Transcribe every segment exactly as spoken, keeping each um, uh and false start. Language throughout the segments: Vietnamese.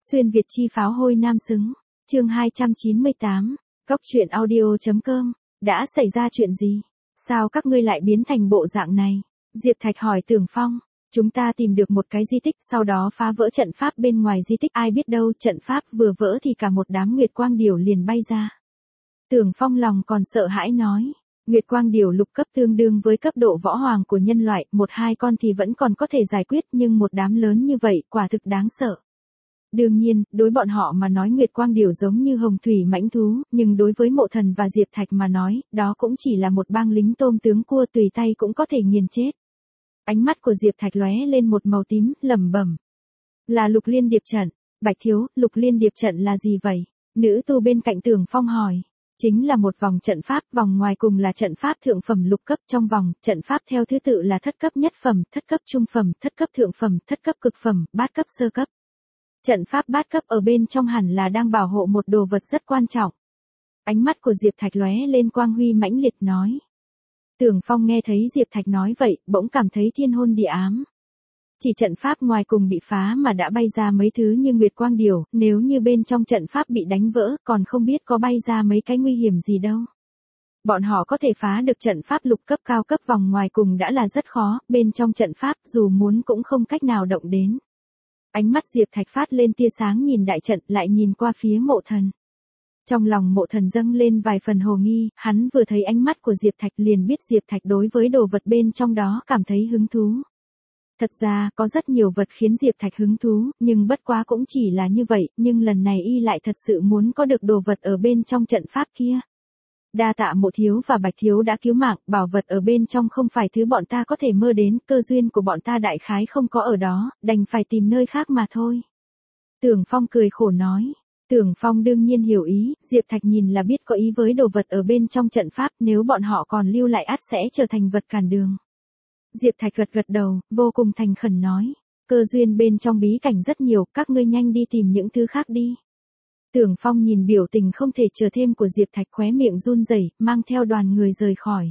Xuyên Việt chi pháo hôi nam xứng. Chương hai trăm chín mươi tám. Cóc truyện audio.com. Đã xảy ra chuyện gì? Sao các ngươi lại biến thành bộ dạng này? Diệp Thạch hỏi Tưởng Phong. Chúng ta tìm được một cái di tích, sau đó phá vỡ trận pháp bên ngoài di tích, ai biết đâu trận pháp vừa vỡ thì cả một đám nguyệt quang điểu liền bay ra. Tưởng Phong lòng còn sợ hãi nói. Nguyệt quang điểu lục cấp tương đương với cấp độ võ hoàng của nhân loại, một hai con thì vẫn còn có thể giải quyết, nhưng một đám lớn như vậy quả thực đáng sợ. Đương nhiên, đối bọn họ mà nói nguyệt quang điểu giống như hồng thủy mãnh thú, nhưng đối với Mộ Thần và Diệp Thạch mà nói, đó cũng chỉ là một bang lính tôm tướng cua tùy tay cũng có thể nghiền chết. Ánh mắt của Diệp Thạch lóe lên một màu tím, lẩm bẩm. Là Lục Liên Điệp trận. Bạch thiếu, Lục Liên Điệp trận là gì vậy? Nữ tu bên cạnh Tưởng Phong hỏi. Chính là một vòng trận pháp, vòng ngoài cùng là trận pháp thượng phẩm lục cấp, trong vòng, trận pháp theo thứ tự là thất cấp nhất phẩm, thất cấp trung phẩm, thất cấp thượng phẩm, thất cấp cực phẩm, bát cấp sơ cấp. Trận pháp bát cấp ở bên trong hẳn là đang bảo hộ một đồ vật rất quan trọng. Ánh mắt của Diệp Thạch lóe lên quang huy mãnh liệt nói. Tưởng Phong nghe thấy Diệp Thạch nói vậy, bỗng cảm thấy thiên hôn địa ám. Chỉ trận pháp ngoài cùng bị phá mà đã bay ra mấy thứ như nguyệt quang điểu, nếu như bên trong trận pháp bị đánh vỡ, còn không biết có bay ra mấy cái nguy hiểm gì đâu. Bọn họ có thể phá được trận pháp lục cấp cao cấp vòng ngoài cùng đã là rất khó, bên trong trận pháp dù muốn cũng không cách nào động đến. Ánh mắt Diệp Thạch phát lên tia sáng nhìn đại trận, lại nhìn qua phía Mộ Thần. Trong lòng Mộ Thần dâng lên vài phần hồ nghi, hắn vừa thấy ánh mắt của Diệp Thạch liền biết Diệp Thạch đối với đồ vật bên trong đó cảm thấy hứng thú. Thật ra, có rất nhiều vật khiến Diệp Thạch hứng thú, nhưng bất quá cũng chỉ là như vậy, nhưng lần này y lại thật sự muốn có được đồ vật ở bên trong trận pháp kia. Đa tạ Mộ thiếu và Bạch thiếu đã cứu mạng, bảo vật ở bên trong không phải thứ bọn ta có thể mơ đến, cơ duyên của bọn ta đại khái không có ở đó, đành phải tìm nơi khác mà thôi. Tưởng Phong cười khổ nói. Tưởng Phong đương nhiên hiểu ý, Diệp Thạch nhìn là biết có ý với đồ vật ở bên trong trận pháp, nếu bọn họ còn lưu lại ắt sẽ trở thành vật cản đường. Diệp Thạch gật gật đầu, vô cùng thành khẩn nói. Cơ duyên bên trong bí cảnh rất nhiều, các ngươi nhanh đi tìm những thứ khác đi. Tưởng Phong nhìn biểu tình không thể chờ thêm của Diệp Thạch, khóe miệng run rẩy, mang theo đoàn người rời khỏi.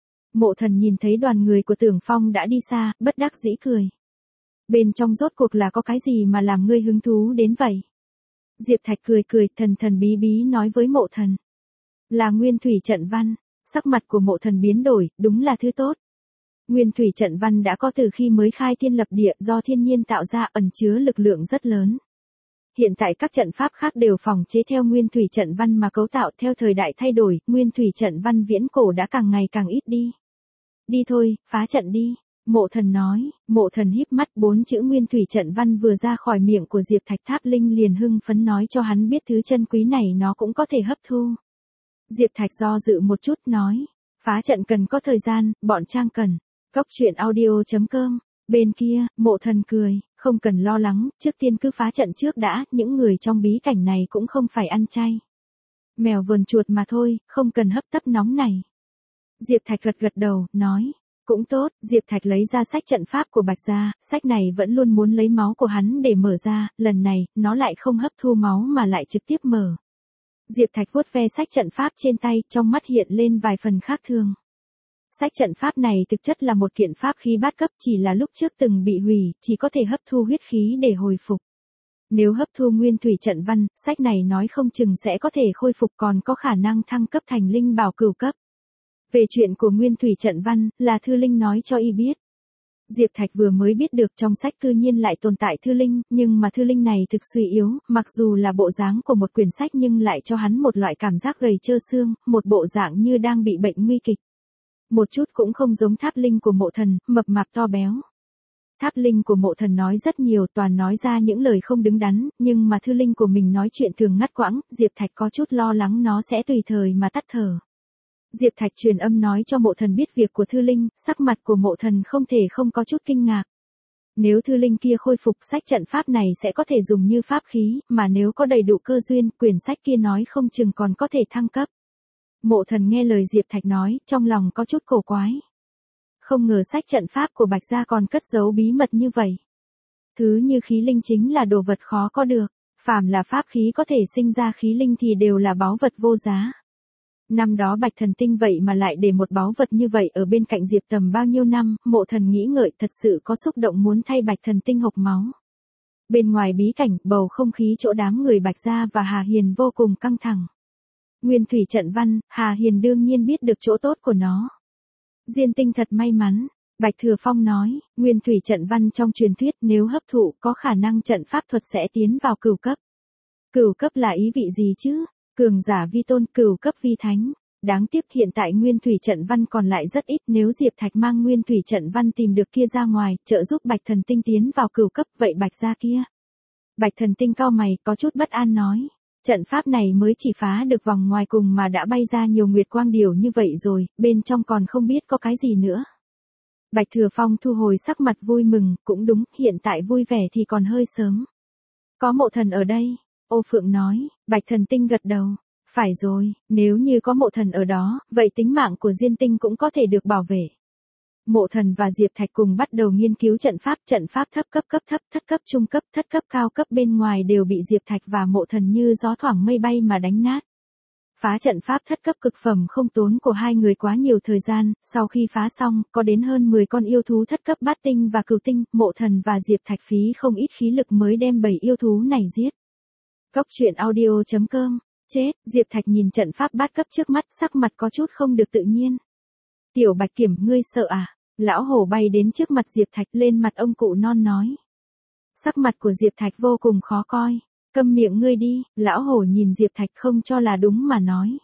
Mộ Thần nhìn thấy đoàn người của Tưởng Phong đã đi xa, bất đắc dĩ cười. Bên trong rốt cuộc là có cái gì mà làm ngươi hứng thú đến vậy? Diệp Thạch cười cười, thần thần bí bí nói với Mộ Thần. Là Nguyên Thủy trận văn. Sắc mặt của Mộ Thần biến đổi, đúng là thứ tốt. Nguyên Thủy trận văn đã có từ khi mới khai thiên lập địa, do thiên nhiên tạo ra, ẩn chứa lực lượng rất lớn. Hiện tại các trận pháp khác đều phòng chế theo Nguyên Thủy trận văn mà cấu tạo, theo thời đại thay đổi, Nguyên Thủy trận văn viễn cổ đã càng ngày càng ít đi. Đi thôi, phá trận đi. Mộ Thần nói. Mộ Thần híp mắt, bốn chữ Nguyên Thủy trận văn vừa ra khỏi miệng của Diệp Thạch, Tháp Linh liền hưng phấn nói cho hắn biết thứ chân quý này nó cũng có thể hấp thu. Diệp Thạch do dự một chút nói. Phá trận cần có thời gian, bọn Trang cần. Cóc truyện audio.com. Bên kia, Mộ Thần cười. Không cần lo lắng, trước tiên cứ phá trận trước đã, những người trong bí cảnh này cũng không phải ăn chay. Mèo vườn chuột mà thôi, không cần hấp tấp nóng này. Diệp Thạch gật gật đầu, nói. Cũng tốt, Diệp Thạch lấy ra sách trận pháp của Bạch gia, sách này vẫn luôn muốn lấy máu của hắn để mở ra, lần này, nó lại không hấp thu máu mà lại trực tiếp mở. Diệp Thạch vuốt ve sách trận pháp trên tay, trong mắt hiện lên vài phần khác thường. Sách trận pháp này thực chất là một kiện pháp khí bát cấp, chỉ là lúc trước từng bị hủy, chỉ có thể hấp thu huyết khí để hồi phục. Nếu hấp thu Nguyên Thủy trận văn, sách này nói không chừng sẽ có thể khôi phục, còn có khả năng thăng cấp thành linh bảo cửu cấp. Về chuyện của Nguyên Thủy trận văn, là Thư Linh nói cho y biết. Diệp Thạch vừa mới biết được trong sách cư nhiên lại tồn tại Thư Linh, nhưng mà Thư Linh này thực suy yếu, mặc dù là bộ dáng của một quyển sách nhưng lại cho hắn một loại cảm giác gầy trơ xương, một bộ dạng như đang bị bệnh nguy kịch. Một chút cũng không giống Tháp Linh của Mộ Thần, mập mạp to béo. Tháp Linh của Mộ Thần nói rất nhiều, toàn nói ra những lời không đứng đắn, nhưng mà Thư Linh của mình nói chuyện thường ngắt quãng, Diệp Thạch có chút lo lắng nó sẽ tùy thời mà tắt thở. Diệp Thạch truyền âm nói cho Mộ Thần biết việc của Thư Linh, sắc mặt của Mộ Thần không thể không có chút kinh ngạc. Nếu Thư Linh kia khôi phục, sách trận pháp này sẽ có thể dùng như pháp khí, mà nếu có đầy đủ cơ duyên, quyển sách kia nói không chừng còn có thể thăng cấp. Mộ Thần nghe lời Diệp Thạch nói, trong lòng có chút cổ quái. Không ngờ sách trận pháp của Bạch gia còn cất giấu bí mật như vậy. Thứ như khí linh chính là đồ vật khó có được, phàm là pháp khí có thể sinh ra khí linh thì đều là báu vật vô giá. Năm đó Bạch Thần Tinh vậy mà lại để một báu vật như vậy ở bên cạnh Diệp Tầm bao nhiêu năm, Mộ Thần nghĩ ngợi thật sự có xúc động muốn thay Bạch Thần Tinh hộc máu. Bên ngoài bí cảnh, bầu không khí chỗ đám người Bạch Gia và Hà Hiền vô cùng căng thẳng. Nguyên thủy trận văn, Hà Hiền đương nhiên biết được chỗ tốt của nó. Diên Tinh thật may mắn. Bạch Thừa Phong nói, nguyên thủy trận văn trong truyền thuyết nếu hấp thụ có khả năng trận pháp thuật sẽ tiến vào cửu cấp. Cửu cấp là ý vị gì chứ? Cường giả vi tôn, cửu cấp vi thánh. Đáng tiếc hiện tại nguyên thủy trận văn còn lại rất ít, nếu Diệp Thạch mang nguyên thủy trận văn tìm được kia ra ngoài, trợ giúp Bạch Thần Tinh tiến vào cửu cấp, vậy Bạch gia kia. Bạch Thần Tinh cau mày, có chút bất an nói, trận pháp này mới chỉ phá được vòng ngoài cùng mà đã bay ra nhiều nguyệt quang điều như vậy rồi, bên trong còn không biết có cái gì nữa. Bạch Thừa Phong thu hồi sắc mặt vui mừng, cũng đúng, hiện tại vui vẻ thì còn hơi sớm. Có Mộ Thần ở đây, Ô Phượng nói. Bạch Thần Tinh gật đầu. Phải rồi, nếu như có Mộ Thần ở đó, vậy tính mạng của Diên Tinh cũng có thể được bảo vệ. Mộ Thần và Diệp Thạch cùng bắt đầu nghiên cứu trận pháp, trận pháp thấp cấp cấp thấp, thất cấp trung cấp, thất cấp cao cấp bên ngoài đều bị Diệp Thạch và Mộ Thần như gió thoảng mây bay mà đánh nát. Phá trận pháp thất cấp cực phẩm không tốn của hai người quá nhiều thời gian, sau khi phá xong, có đến hơn mười con yêu thú thất cấp bát tinh và cửu tinh, Mộ Thần và Diệp Thạch phí không ít khí lực mới đem bảy yêu thú này giết. Cốc truyện audio chấm com. Chết, Diệp Thạch nhìn trận pháp bát cấp trước mắt, sắc mặt có chút không được tự nhiên. Tiểu Bạch Kiểm, ngươi sợ à? Lão hổ bay đến trước mặt Diệp Thạch, lên mặt ông cụ non nói. Sắc mặt của Diệp Thạch vô cùng khó coi. Câm miệng ngươi đi, lão hổ nhìn Diệp Thạch không cho là đúng mà nói.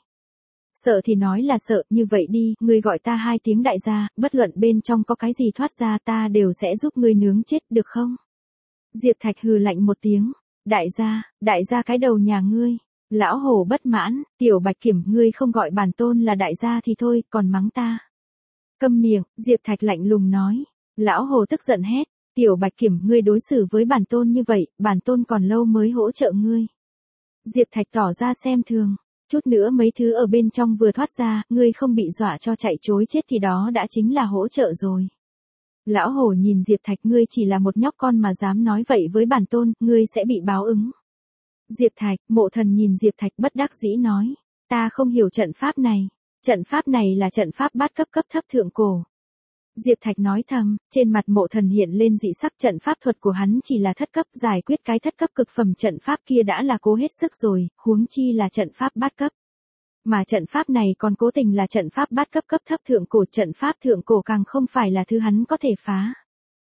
Sợ thì nói là sợ, như vậy đi, ngươi gọi ta hai tiếng đại gia, bất luận bên trong có cái gì thoát ra ta đều sẽ giúp ngươi nướng chết, được không? Diệp Thạch hừ lạnh một tiếng. Đại gia, đại gia cái đầu nhà ngươi. Lão hổ bất mãn, Tiểu Bạch Kiểm, ngươi không gọi bản tôn là đại gia thì thôi, còn mắng ta. Câm miệng, Diệp Thạch lạnh lùng nói. Lão hổ tức giận hét, Tiểu Bạch Kiểm, ngươi đối xử với bản tôn như vậy, bản tôn còn lâu mới hỗ trợ ngươi. Diệp Thạch tỏ ra xem thường, chút nữa mấy thứ ở bên trong vừa thoát ra, ngươi không bị dọa cho chạy chối chết thì đó đã chính là hỗ trợ rồi. Lão hổ nhìn Diệp Thạch, ngươi chỉ là một nhóc con mà dám nói vậy với bản tôn, ngươi sẽ bị báo ứng. Diệp Thạch, Mộ Thần nhìn Diệp Thạch bất đắc dĩ nói, ta không hiểu trận pháp này, trận pháp này là trận pháp bát cấp cấp thấp thượng cổ. Diệp Thạch nói thầm, trên mặt Mộ Thần hiện lên dị sắc, trận pháp thuật của hắn chỉ là thất cấp, giải quyết cái thất cấp cực phẩm trận pháp kia đã là cố hết sức rồi, huống chi là trận pháp bát cấp. Mà trận pháp này còn cố tình là trận pháp bát cấp cấp thấp thượng cổ, trận pháp thượng cổ càng không phải là thứ hắn có thể phá.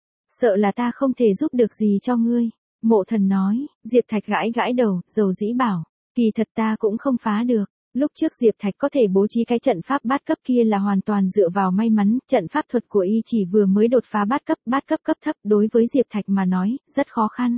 Sợ là ta không thể giúp được gì cho ngươi. Mộ Thần nói. Diệp Thạch gãi gãi đầu, dầu dĩ bảo, kỳ thật ta cũng không phá được. Lúc trước Diệp Thạch có thể bố trí cái trận pháp bát cấp kia là hoàn toàn dựa vào may mắn, trận pháp thuật của y chỉ vừa mới đột phá bát cấp, bát cấp cấp thấp, đối với Diệp Thạch mà nói, rất khó khăn.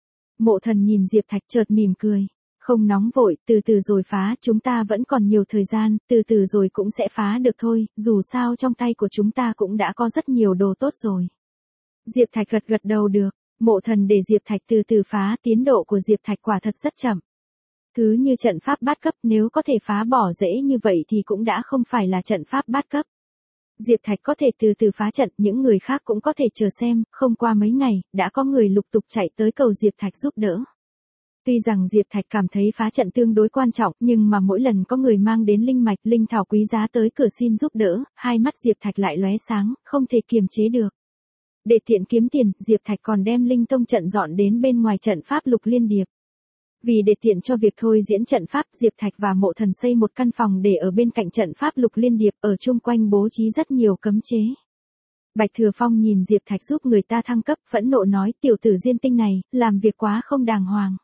Mộ Thần nhìn Diệp Thạch chợt mỉm cười, không nóng vội, từ từ rồi phá, chúng ta vẫn còn nhiều thời gian, từ từ rồi cũng sẽ phá được thôi, dù sao trong tay của chúng ta cũng đã có rất nhiều đồ tốt rồi. Diệp Thạch gật gật đầu được. Mộ Thần để Diệp Thạch từ từ phá, tiến độ của Diệp Thạch quả thật rất chậm. Cứ như trận pháp bát cấp, nếu có thể phá bỏ dễ như vậy thì cũng đã không phải là trận pháp bát cấp. Diệp Thạch có thể từ từ phá trận, những người khác cũng có thể chờ xem, không qua mấy ngày, đã có người lục tục chạy tới cầu Diệp Thạch giúp đỡ. Tuy rằng Diệp Thạch cảm thấy phá trận tương đối quan trọng, nhưng mà mỗi lần có người mang đến linh mạch, linh thảo quý giá tới cửa xin giúp đỡ, hai mắt Diệp Thạch lại lóe sáng, không thể kiềm chế được. Để tiện kiếm tiền, Diệp Thạch còn đem linh tông trận dọn đến bên ngoài trận pháp Lục Liên Điệp. Vì để tiện cho việc thôi diễn trận pháp, Diệp Thạch và Mộ Thần xây một căn phòng để ở bên cạnh trận pháp Lục Liên Điệp, ở chung quanh bố trí rất nhiều cấm chế. Bạch Thừa Phong nhìn Diệp Thạch giúp người ta thăng cấp, phẫn nộ nói, tiểu tử Diên Tinh này, làm việc quá không đàng hoàng.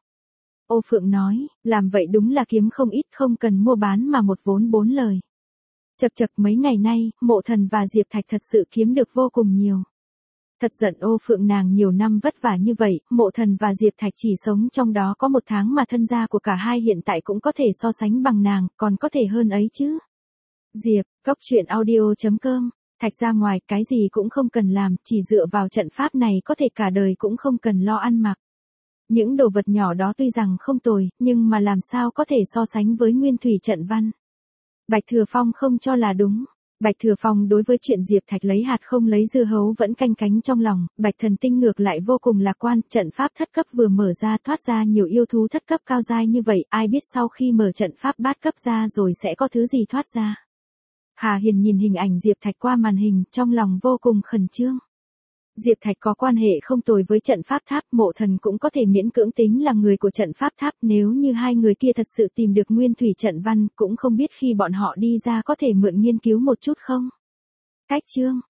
Ô Phượng nói, làm vậy đúng là kiếm không ít, không cần mua bán mà một vốn bốn lời. Chật chật, mấy ngày nay, Mộ Thần và Diệp Thạch thật sự kiếm được vô cùng nhiều. Thật giận Ô Phượng, nàng nhiều năm vất vả như vậy, Mộ Thần và Diệp Thạch chỉ sống trong đó có một tháng mà thân gia của cả hai hiện tại cũng có thể so sánh bằng nàng, còn có thể hơn ấy chứ. Diệp, cốc truyện audio chấm com, Thạch ra ngoài, cái gì cũng không cần làm, chỉ dựa vào trận pháp này có thể cả đời cũng không cần lo ăn mặc. Những đồ vật nhỏ đó tuy rằng không tồi, nhưng mà làm sao có thể so sánh với nguyên thủy trận văn. Bạch Thừa Phong không cho là đúng. Bạch Thừa Phong đối với chuyện Diệp Thạch lấy hạt không lấy dưa hấu vẫn canh cánh trong lòng, Bạch Thần Tinh ngược lại vô cùng lạc quan, trận pháp thất cấp vừa mở ra thoát ra nhiều yêu thú thất cấp cao giai như vậy, ai biết sau khi mở trận pháp bát cấp ra rồi sẽ có thứ gì thoát ra. Hà Hiền nhìn hình ảnh Diệp Thạch qua màn hình, trong lòng vô cùng khẩn trương. Diệp Thạch có quan hệ không tồi với trận pháp tháp, Mộ Thần cũng có thể miễn cưỡng tính là người của trận pháp tháp, nếu như hai người kia thật sự tìm được nguyên thủy trận văn, cũng không biết khi bọn họ đi ra có thể mượn nghiên cứu một chút không. Cách chương